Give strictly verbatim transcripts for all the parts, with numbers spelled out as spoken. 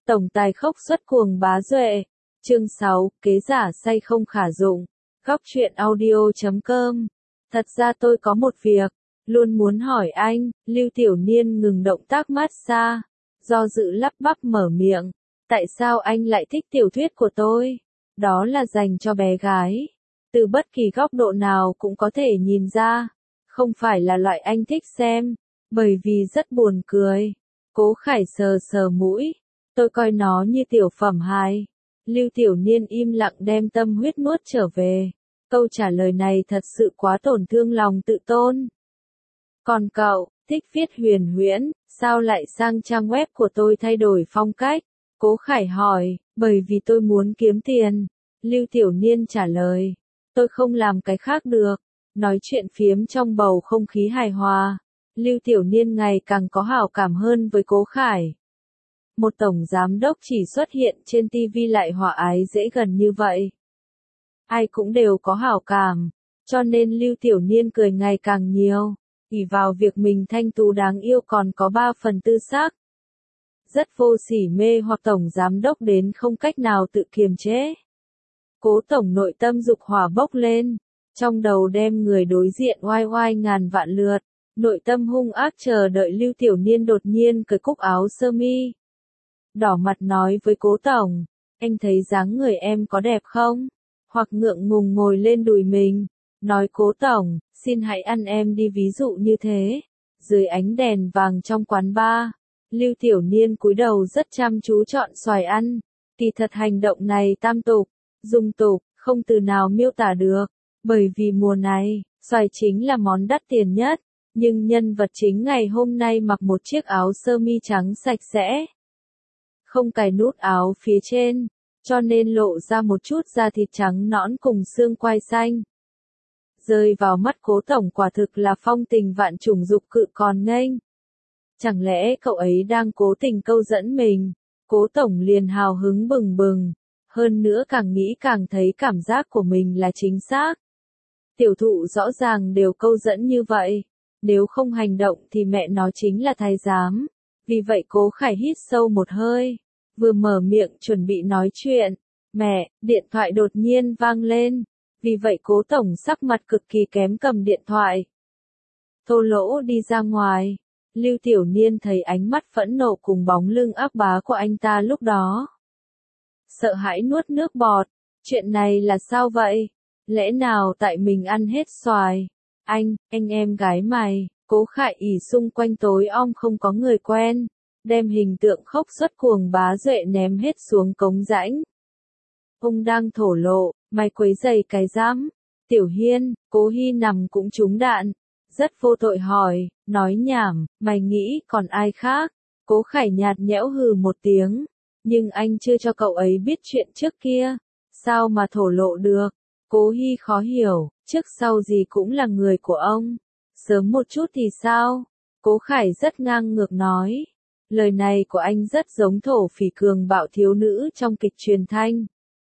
Tổng tài khốc xuất cuồng bá duệ. Chương sáu, kế giả say không khả dụng. Góc truyện audio chấm com. Thật ra tôi có một việc, luôn muốn hỏi anh. Lưu Tiểu Niên ngừng động tác massage, do dự lắp bắp mở miệng. Tại sao anh lại thích tiểu thuyết của tôi? Đó là dành cho bé gái. Từ bất kỳ góc độ nào cũng có thể nhìn ra. Không phải là loại anh thích xem, bởi vì rất buồn cười. Cố Khải sờ sờ mũi. Tôi coi nó như tiểu phẩm hài. Lưu Tiểu Niên im lặng đem tâm huyết nuốt trở về. Câu trả lời này thật sự quá tổn thương lòng tự tôn. Còn cậu, thích viết huyền huyễn, sao lại sang trang web của tôi thay đổi phong cách? Cố Khải hỏi, bởi vì tôi muốn kiếm tiền. Lưu Tiểu Niên trả lời, tôi không làm cái khác được. Nói chuyện phiếm trong bầu không khí hài hòa. Lưu Tiểu Niên ngày càng có hảo cảm hơn với Cố Khải. Một tổng giám đốc chỉ xuất hiện trên ti vi lại hòa ái dễ gần như vậy. Ai cũng đều có hảo cảm, cho nên Lưu Tiểu Niên cười ngày càng nhiều, ỷ vào việc mình thanh tú đáng yêu còn có ba phần tư xác. Rất vô sỉ mê hoặc tổng giám đốc đến không cách nào tự kiềm chế. Cố tổng nội tâm dục hỏa bốc lên, trong đầu đem người đối diện oai oai ngàn vạn lượt, nội tâm hung ác chờ đợi Lưu Tiểu Niên đột nhiên cởi cúc áo sơ mi. Đỏ mặt nói với Cố tổng, anh thấy dáng người em có đẹp không? Hoặc ngượng ngùng ngồi lên đùi mình, nói Cố tổng, xin hãy ăn em đi, ví dụ như thế. Dưới ánh đèn vàng trong quán bar, Lưu Tiểu Niên cúi đầu rất chăm chú chọn xoài ăn. Kỳ thật hành động này tam tục, dung tục, không từ nào miêu tả được, bởi vì mùa này, xoài chính là món đắt tiền nhất, nhưng nhân vật chính ngày hôm nay mặc một chiếc áo sơ mi trắng sạch sẽ, không cài nút áo phía trên, cho nên lộ ra một chút da thịt trắng nõn cùng xương quai xanh. Rơi vào mắt Cố tổng quả thực là phong tình vạn trùng dục cự còn nghênh. Chẳng lẽ cậu ấy đang cố tình câu dẫn mình? Cố tổng liền hào hứng bừng bừng, hơn nữa càng nghĩ càng thấy cảm giác của mình là chính xác. Tiểu thụ rõ ràng đều câu dẫn như vậy, nếu không hành động thì mẹ nó chính là thái giám. Vì vậy Cố Khải hít sâu một hơi, vừa mở miệng chuẩn bị nói chuyện, mẹ, điện thoại đột nhiên vang lên, vì vậy Cố tổng sắc mặt cực kỳ kém cầm điện thoại. Thô lỗ đi ra ngoài, Lưu Tiểu Niên thấy ánh mắt phẫn nộ cùng bóng lưng ác bá của anh ta lúc đó. Sợ hãi nuốt nước bọt, chuyện này là sao vậy? Lẽ nào tại mình ăn hết xoài? Anh, anh em gái mày. Cố Khải ỉ xung quanh tối om không có người quen, đem hình tượng khốc xuất cuồng bá duệ ném hết xuống cống rãnh. Ông đang thổ lộ, mày quấy giày cái giám. Tiểu Hiên, Cố Hi nằm cũng trúng đạn, rất vô tội hỏi, nói nhảm, mày nghĩ còn ai khác? Cố Khải nhạt nhẽo hừ một tiếng, nhưng anh chưa cho cậu ấy biết chuyện trước kia, sao mà thổ lộ được? Cố Hi khó hiểu, trước sau gì cũng là người của ông. Sớm một chút thì sao? Cố Khải rất ngang ngược nói. Lời này của anh rất giống thổ phỉ cường bạo thiếu nữ trong kịch truyền thanh.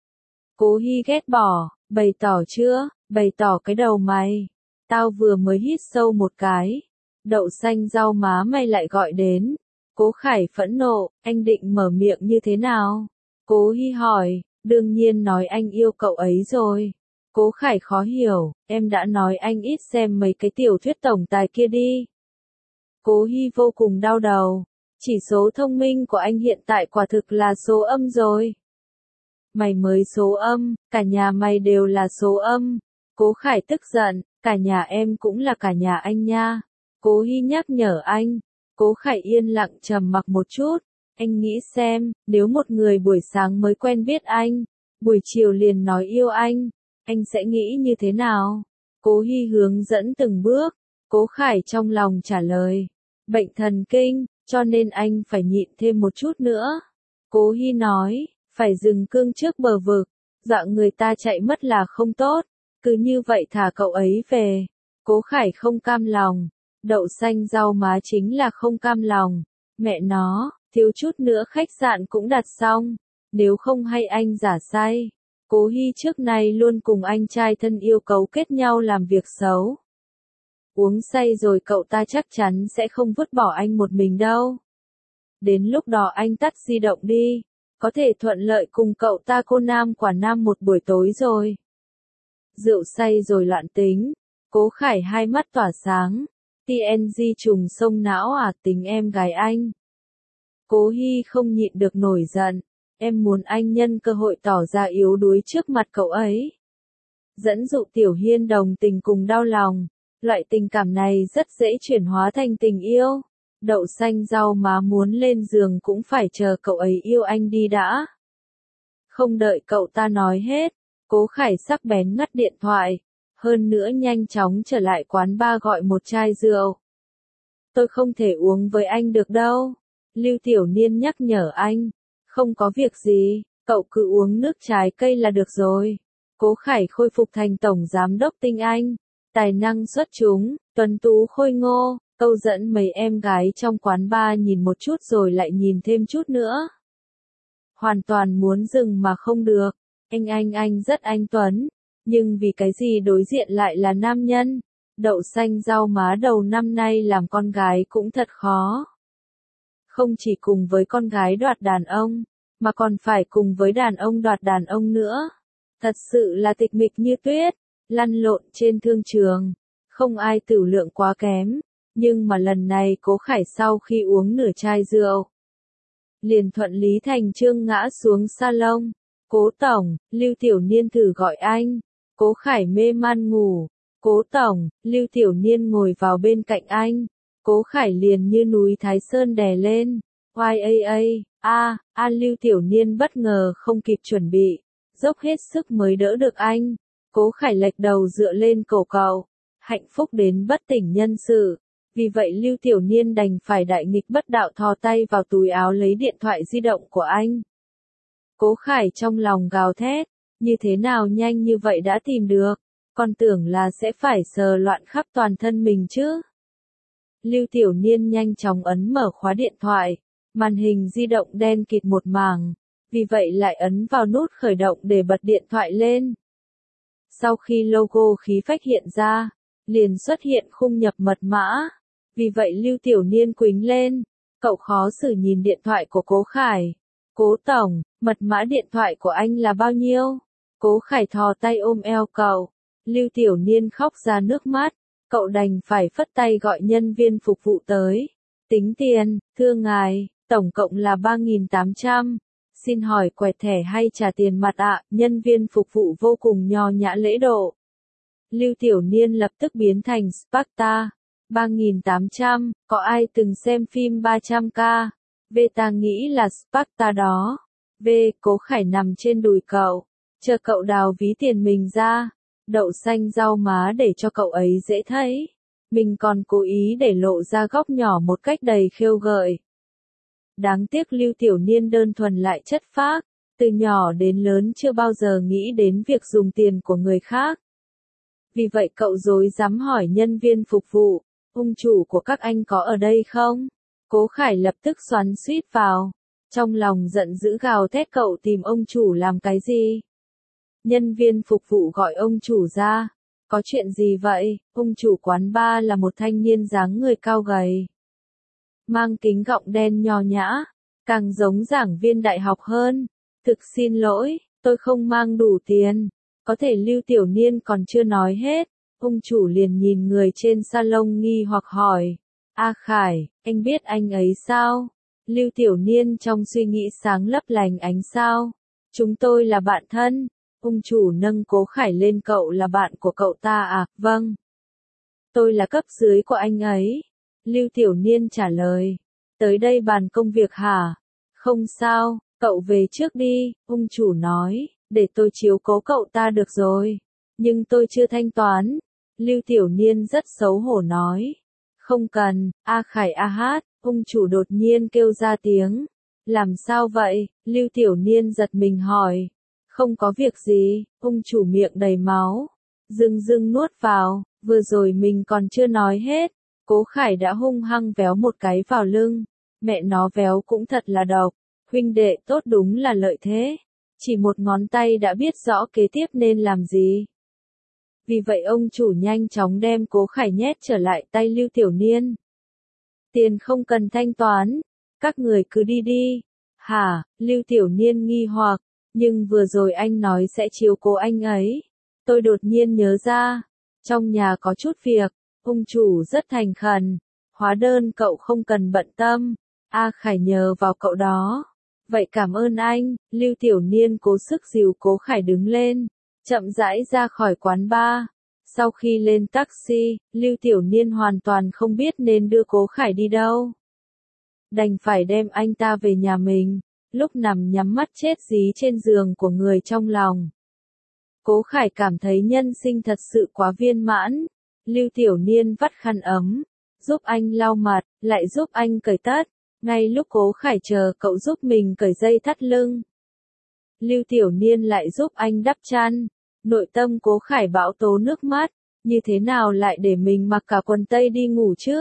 Cố Hi ghét bỏ, bày tỏ chưa, bày tỏ cái đầu mày. Tao vừa mới hít sâu một cái. Đậu xanh rau má mày lại gọi đến. Cố Khải phẫn nộ, anh định mở miệng như thế nào? Cố Hi hỏi, đương nhiên nói anh yêu cậu ấy rồi. Cố Khải khó hiểu, em đã nói anh ít xem mấy cái tiểu thuyết tổng tài kia đi. Cố Hi vô cùng đau đầu, chỉ số thông minh của anh hiện tại quả thực là số âm rồi. Mày mới số âm, cả nhà mày đều là số âm. Cố Khải tức giận, cả nhà em cũng là cả nhà anh nha. Cố Hi nhắc nhở anh. Cố Khải yên lặng trầm mặc một chút, anh nghĩ xem, nếu một người buổi sáng mới quen biết anh, buổi chiều liền nói yêu anh, anh sẽ nghĩ như thế nào? Cố Hi hướng dẫn từng bước, Cố Khải trong lòng trả lời, bệnh thần kinh, cho nên anh phải nhịn thêm một chút nữa. Cố Hi nói, phải dừng cương trước bờ vực, dọa người ta chạy mất là không tốt, cứ như vậy thả cậu ấy về. Cố Khải không cam lòng, đậu xanh rau má chính là không cam lòng, mẹ nó, thiếu chút nữa khách sạn cũng đặt xong, nếu không hay anh giả say. Cố Hi trước nay luôn cùng anh trai thân yêu cấu kết nhau làm việc xấu. Uống say rồi cậu ta chắc chắn sẽ không vứt bỏ anh một mình đâu. Đến lúc đó anh tắt di động đi, có thể thuận lợi cùng cậu ta cô nam quả nam một buổi tối rồi. Rượu say rồi loạn tính, Cố Khải hai mắt tỏa sáng, tê en giê trùng sông não à, tính em gái anh. Cố Hy không nhịn được nổi giận, em muốn anh nhân cơ hội tỏ ra yếu đuối trước mặt cậu ấy. Dẫn dụ Tiểu Hiên đồng tình cùng đau lòng, loại tình cảm này rất dễ chuyển hóa thành tình yêu. Đậu xanh rau má muốn lên giường cũng phải chờ cậu ấy yêu anh đi đã. Không đợi cậu ta nói hết, Cố Khải sắc bén ngắt điện thoại, hơn nữa nhanh chóng trở lại quán bar gọi một chai rượu. Tôi không thể uống với anh được đâu. Lưu Tiểu Niên nhắc nhở anh, không có việc gì, cậu cứ uống nước trái cây là được rồi. Cố Khải khôi phục thành tổng giám đốc Tinh Anh, tài năng xuất chúng, tuấn tú khôi ngô, câu dẫn mấy em gái trong quán bar nhìn một chút rồi lại nhìn thêm chút nữa. Hoàn toàn muốn dừng mà không được, anh anh anh rất anh tuấn, nhưng vì cái gì đối diện lại là nam nhân. Đậu xanh rau má đầu năm nay làm con gái cũng thật khó. Không chỉ cùng với con gái đoạt đàn ông, mà còn phải cùng với đàn ông đoạt đàn ông nữa. Thật sự là tịch mịch như tuyết, lăn lộn trên thương trường, không ai tửu lượng quá kém. Nhưng mà lần này Cố Khải sau khi uống nửa chai rượu, liền thuận lý thành chương ngã xuống salon. Cố tổng, Lưu Tiểu Niên thử gọi anh. Cố Khải mê man ngủ. Cố tổng, Lưu Tiểu Niên ngồi vào bên cạnh anh. Cố Khải liền như núi Thái Sơn đè lên. Oai a a, a, a Lưu Tiểu Niên bất ngờ không kịp chuẩn bị, dốc hết sức mới đỡ được anh. Cố Khải lệch đầu dựa lên cổ cậu, hạnh phúc đến bất tỉnh nhân sự. Vì vậy Lưu Tiểu Niên đành phải đại nghịch bất đạo thò tay vào túi áo lấy điện thoại di động của anh. Cố Khải trong lòng gào thét, như thế nào nhanh như vậy đã tìm được, còn tưởng là sẽ phải sờ loạn khắp toàn thân mình chứ. Lưu Tiểu Niên nhanh chóng ấn mở khóa điện thoại, màn hình di động đen kịt một mảng, vì vậy lại ấn vào nút khởi động để bật điện thoại lên. Sau khi logo khí phách hiện ra, liền xuất hiện khung nhập mật mã. Vì vậy Lưu Tiểu Niên quính lên, cậu khó xử nhìn điện thoại của Cố Khải. Cố tổng, mật mã điện thoại của anh là bao nhiêu? Cố Khải thò tay ôm eo cậu. Lưu Tiểu Niên khóc ra nước mắt, cậu đành phải phất tay gọi nhân viên phục vụ tới. Tính tiền, thưa ngài, tổng cộng là ba nghìn tám trăm. Xin hỏi quẹt thẻ hay trả tiền mặt ạ? Nhân viên phục vụ vô cùng nho nhã lễ độ. Lưu Tiểu Niên lập tức biến thành Sparta. ba nghìn tám trăm, có ai từng xem phim ba trăm k? V ta nghĩ là Sparta đó. V, Cố Khải nằm trên đùi cậu, chờ cậu đào ví tiền mình ra. Đậu xanh rau má để cho cậu ấy dễ thấy. Mình còn cố ý để lộ ra góc nhỏ một cách đầy khêu gợi. Đáng tiếc Lưu Tiểu Niên đơn thuần lại chất phác, từ nhỏ đến lớn chưa bao giờ nghĩ đến việc dùng tiền của người khác. Vì vậy cậu rối rắm hỏi nhân viên phục vụ, ông chủ của các anh có ở đây không? Cố Khải lập tức xoắn xuýt vào, trong lòng giận dữ gào thét cậu tìm ông chủ làm cái gì? Nhân viên phục vụ gọi ông chủ ra, có chuyện gì vậy? Ông chủ quán bar là một thanh niên dáng người cao gầy, mang kính gọng đen nho nhã, càng giống giảng viên đại học hơn. Thực xin lỗi, tôi không mang đủ tiền. Có thể Lưu Tiểu Niên còn chưa nói hết, ông chủ liền nhìn người trên salon nghi hoặc hỏi. A Khải, anh biết anh ấy sao? Lưu Tiểu Niên trong suy nghĩ sáng lấp lánh ánh sao. Chúng tôi là bạn thân. Ông chủ nâng Cố Khải lên, cậu là bạn của cậu ta à? Vâng. Tôi là cấp dưới của anh ấy. Lưu Tiểu Niên trả lời. Tới đây bàn công việc hả? Không sao, cậu về trước đi, ông chủ nói, để tôi chiếu cố cậu ta được rồi. Nhưng tôi chưa thanh toán. Lưu Tiểu Niên rất xấu hổ nói. Không cần, A Khải a hát, ông chủ đột nhiên kêu ra tiếng. Làm sao vậy? Lưu Tiểu Niên giật mình hỏi. Không có việc gì, ông chủ miệng đầy máu, dưng dưng nuốt vào, vừa rồi mình còn chưa nói hết. Cố Khải đã hung hăng véo một cái vào lưng. Mẹ nó véo cũng thật là độc, huynh đệ tốt đúng là lợi thế. Chỉ một ngón tay đã biết rõ kế tiếp nên làm gì. Vì vậy ông chủ nhanh chóng đem Cố Khải nhét trở lại tay Lưu Tiểu Niên. Tiền không cần thanh toán, các người cứ đi đi. Hả, Lưu Tiểu Niên nghi hoặc, nhưng vừa rồi anh nói sẽ chiếu cố anh ấy. Tôi đột nhiên nhớ ra, trong nhà có chút việc, ông chủ rất thành khẩn, hóa đơn cậu không cần bận tâm, A Khải nhờ vào cậu đó. Vậy cảm ơn anh, Lưu Tiểu Niên cố sức dìu Cố Khải đứng lên, chậm rãi ra khỏi quán bar. Sau khi lên taxi, Lưu Tiểu Niên hoàn toàn không biết nên đưa Cố Khải đi đâu. Đành phải đem anh ta về nhà mình, lúc nằm nhắm mắt chết dí trên giường của người trong lòng. Cố Khải cảm thấy nhân sinh thật sự quá viên mãn. Lưu Tiểu Niên vắt khăn ấm, giúp anh lau mặt, lại giúp anh cởi tất. Ngay lúc Cố Khải chờ cậu giúp mình cởi dây thắt lưng, Lưu Tiểu Niên lại giúp anh đắp chăn. Nội tâm Cố Khải bão tố nước mắt, như thế nào lại để mình mặc cả quần tây đi ngủ chứ?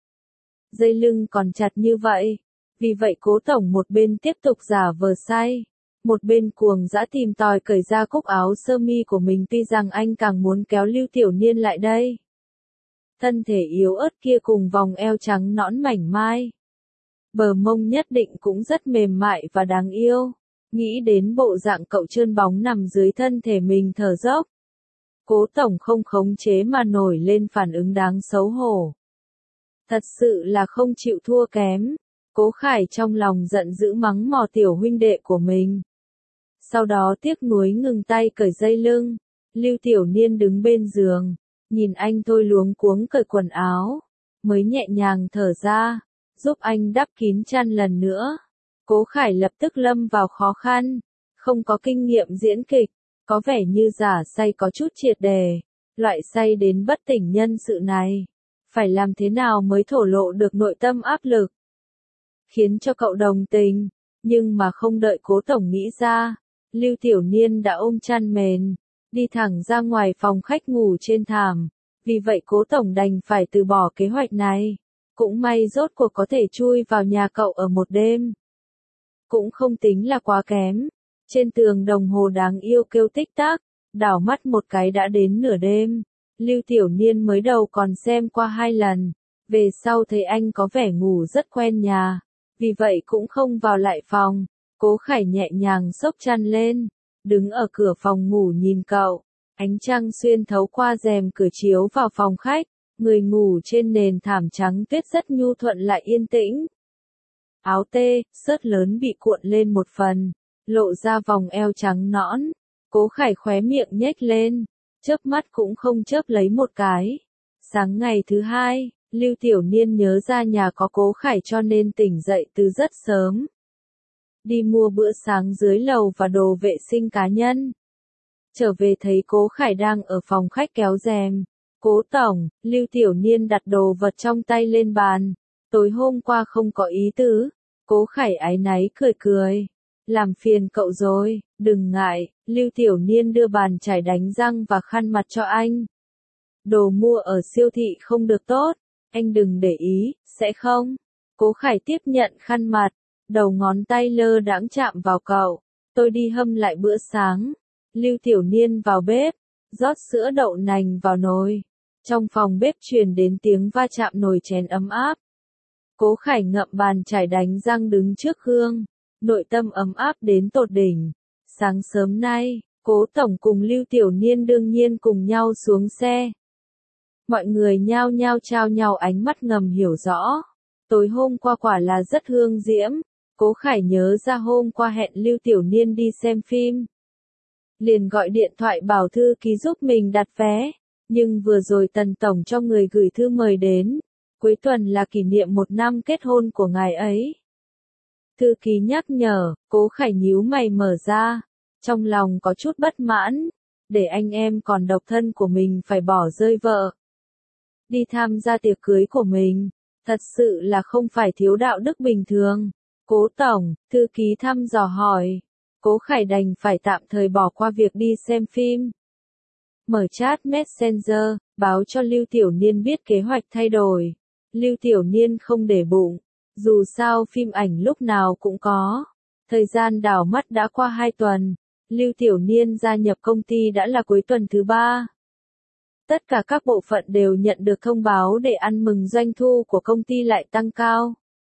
Dây lưng còn chặt như vậy. Vì vậy Cố tổng một bên tiếp tục giả vờ say, một bên cuồng dã tìm tòi cởi ra cúc áo sơ mi của mình, tuy rằng anh càng muốn kéo Lưu Tiểu Niên lại đây. Thân thể yếu ớt kia cùng vòng eo trắng nõn mảnh mai, bờ mông nhất định cũng rất mềm mại và đáng yêu. Nghĩ đến bộ dạng cậu trơn bóng nằm dưới thân thể mình thở dốc, Cố tổng không khống chế mà nổi lên phản ứng đáng xấu hổ. Thật sự là không chịu thua kém. Cố Khải trong lòng giận dữ mắng mò tiểu huynh đệ của mình. Sau đó tiếc nuối ngừng tay cởi dây lưng. Lưu Tiểu Niên đứng bên giường, nhìn anh thôi luống cuống cởi quần áo, mới nhẹ nhàng thở ra, giúp anh đắp kín chăn lần nữa. Cố Khải lập tức lâm vào khó khăn, không có kinh nghiệm diễn kịch, có vẻ như giả say có chút triệt đề, loại say đến bất tỉnh nhân sự này. Phải làm thế nào mới thổ lộ được nội tâm áp lực, khiến cho cậu đồng tình, nhưng mà không đợi Cố tổng nghĩ ra, Lưu Tiểu Niên đã ôm chăn mền, đi thẳng ra ngoài phòng khách ngủ trên thảm. Vì vậy Cố tổng đành phải từ bỏ kế hoạch này. Cũng may rốt cuộc có thể chui vào nhà cậu ở một đêm. Cũng không tính là quá kém. Trên tường đồng hồ đáng yêu kêu tích tắc, đảo mắt một cái đã đến nửa đêm. Lưu Tiểu Niên mới đầu còn xem qua hai lần, về sau thấy anh có vẻ ngủ rất quen nhà, vì vậy cũng không vào lại phòng. Cố Khải nhẹ nhàng xốc chăn lên, đứng ở cửa phòng ngủ nhìn cậu. Ánh trăng xuyên thấu qua rèm cửa chiếu vào phòng khách, người ngủ trên nền thảm trắng tuyết rất nhu thuận lại yên tĩnh. Áo tê, xớt lớn bị cuộn lên một phần, lộ ra vòng eo trắng nõn. Cố Khải khóe miệng nhếch lên, chớp mắt cũng không chớp lấy một cái. Sáng ngày thứ hai, Lưu Tiểu Niên nhớ ra nhà có Cố Khải cho nên tỉnh dậy từ rất sớm. Đi mua bữa sáng dưới lầu và đồ vệ sinh cá nhân. Trở về thấy Cố Khải đang ở phòng khách kéo rèm. Cố tổng, Lưu Tiểu Niên đặt đồ vật trong tay lên bàn. Tối hôm qua không có ý tứ. Cố Khải áy náy cười cười. Làm phiền cậu rồi, đừng ngại. Lưu Tiểu Niên đưa bàn chải đánh răng và khăn mặt cho anh. Đồ mua ở siêu thị không được tốt, anh đừng để ý, sẽ không? Cố Khải tiếp nhận khăn mặt, đầu ngón tay lơ đãng chạm vào cậu. Tôi đi hâm lại bữa sáng. Lưu Tiểu Niên vào bếp, rót sữa đậu nành vào nồi. Trong phòng bếp truyền đến tiếng va chạm nồi chén ấm áp. Cố Khải ngậm bàn chải đánh răng đứng trước gương, nội tâm ấm áp đến tột đỉnh. Sáng sớm nay, Cố tổng cùng Lưu Tiểu Niên đương nhiên cùng nhau xuống xe. Mọi người nhao nhao trao nhau ánh mắt ngầm hiểu rõ. Tối hôm qua quả là rất hương diễm. Cố Khải nhớ ra hôm qua hẹn Lưu Tiểu Niên đi xem phim, liền gọi điện thoại bảo thư ký giúp mình đặt vé. Nhưng vừa rồi Tần tổng cho người gửi thư mời đến. Cuối tuần là kỷ niệm một năm kết hôn của ngài ấy. Thư ký nhắc nhở, Cố Khải nhíu mày mở ra. Trong lòng có chút bất mãn. Để anh em còn độc thân của mình phải bỏ rơi vợ. Đi tham gia tiệc cưới của mình. Thật sự là không phải thiếu đạo đức bình thường. Cố tổng, thư ký thăm dò hỏi. Cố Khải đành phải tạm thời bỏ qua việc đi xem phim. Mở chat Messenger, báo cho Lưu Tiểu Niên biết kế hoạch thay đổi. Lưu Tiểu Niên không để bụng. Dù sao phim ảnh lúc nào cũng có. Thời gian đảo mắt đã qua hai tuần. Lưu Tiểu Niên gia nhập công ty đã là cuối tuần thứ ba. Tất cả các bộ phận đều nhận được thông báo để ăn mừng doanh thu của công ty lại tăng cao.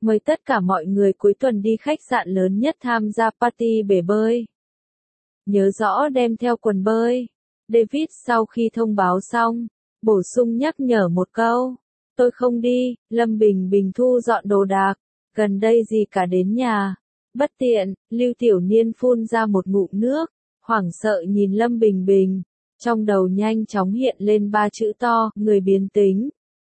mời tất cả mọi người cuối tuần đi khách sạn lớn nhất tham gia party bể bơi. Nhớ rõ đem theo quần bơi. David sau khi thông báo xong, bổ sung nhắc nhở một câu. Tôi không đi, Lâm Bình Bình thu dọn đồ đạc, gần đây gì cả đến nhà. Bất tiện, Lưu Tiểu Niên phun ra một ngụm nước, hoảng sợ nhìn Lâm Bình Bình, trong đầu nhanh chóng hiện lên ba chữ to, người biến tính.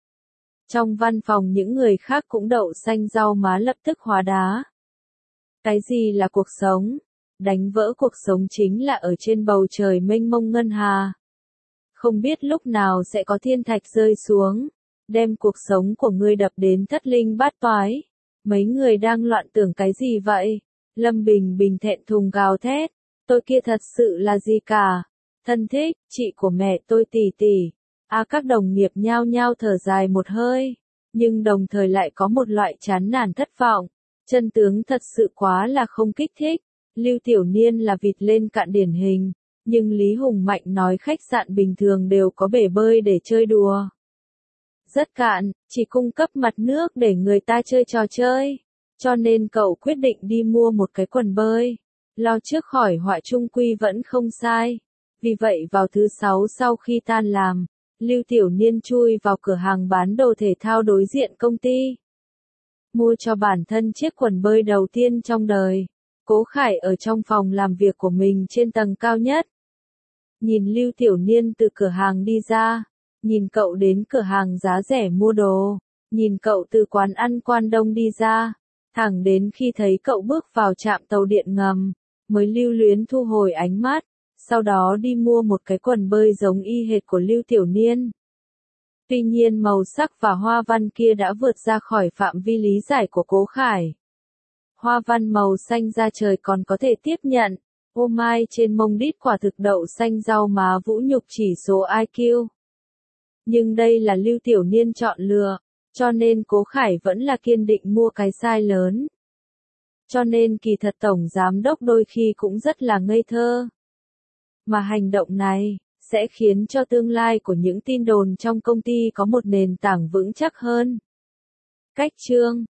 Trong văn phòng những người khác cũng đậu xanh rau má lập tức hóa đá. Cái gì là cuộc sống? Đánh vỡ cuộc sống chính là ở trên bầu trời mênh mông ngân hà. Không biết lúc nào sẽ có thiên thạch rơi xuống, đem cuộc sống của ngươi đập đến thất linh bát toái. Mấy người đang loạn tưởng cái gì vậy? Lâm Bình Bình thẹn thùng gào thét. Tôi kia thật sự là gì cả? Thân thích, chị của mẹ tôi tỷ tỷ. À các đồng nghiệp nhao nhao thở dài một hơi. Nhưng đồng thời lại có một loại chán nản thất vọng. Chân tướng thật sự quá là không kích thích. Lưu Tiểu Niên là vịt lên cạn điển hình. Nhưng Lý Hùng Mạnh nói khách sạn bình thường đều có bể bơi để chơi đùa. Rất cạn, chỉ cung cấp mặt nước để người ta chơi trò chơi. Cho nên cậu quyết định đi mua một cái quần bơi. Lo trước khỏi họa chung quy vẫn không sai. Vì vậy vào thứ sáu sau khi tan làm, Lưu Tiểu Niên chui vào cửa hàng bán đồ thể thao đối diện công ty. Mua cho bản thân chiếc quần bơi đầu tiên trong đời. Cố Khải ở trong phòng làm việc của mình trên tầng cao nhất. Nhìn Lưu Tiểu Niên từ cửa hàng đi ra. Nhìn cậu đến cửa hàng giá rẻ mua đồ. Nhìn cậu từ quán ăn Quan Đông đi ra. Thẳng đến khi thấy cậu bước vào trạm tàu điện ngầm, mới lưu luyến thu hồi ánh mắt, sau đó đi mua một cái quần bơi giống y hệt của Lưu Tiểu Niên. Tuy nhiên màu sắc và hoa văn kia đã vượt ra khỏi phạm vi lý giải của Cố Khải. Hoa văn màu xanh da trời còn có thể tiếp nhận, ô mai trên mông đít quả thực đậu xanh rau má vũ nhục chỉ số i kiu. Nhưng đây là Lưu Tiểu Niên chọn lựa. Cho nên Cố Khải vẫn là kiên định mua cái size lớn. Cho nên kỳ thật tổng giám đốc đôi khi cũng rất là ngây thơ. Mà hành động này, sẽ khiến cho tương lai của những tin đồn trong công ty có một nền tảng vững chắc hơn. Cách chương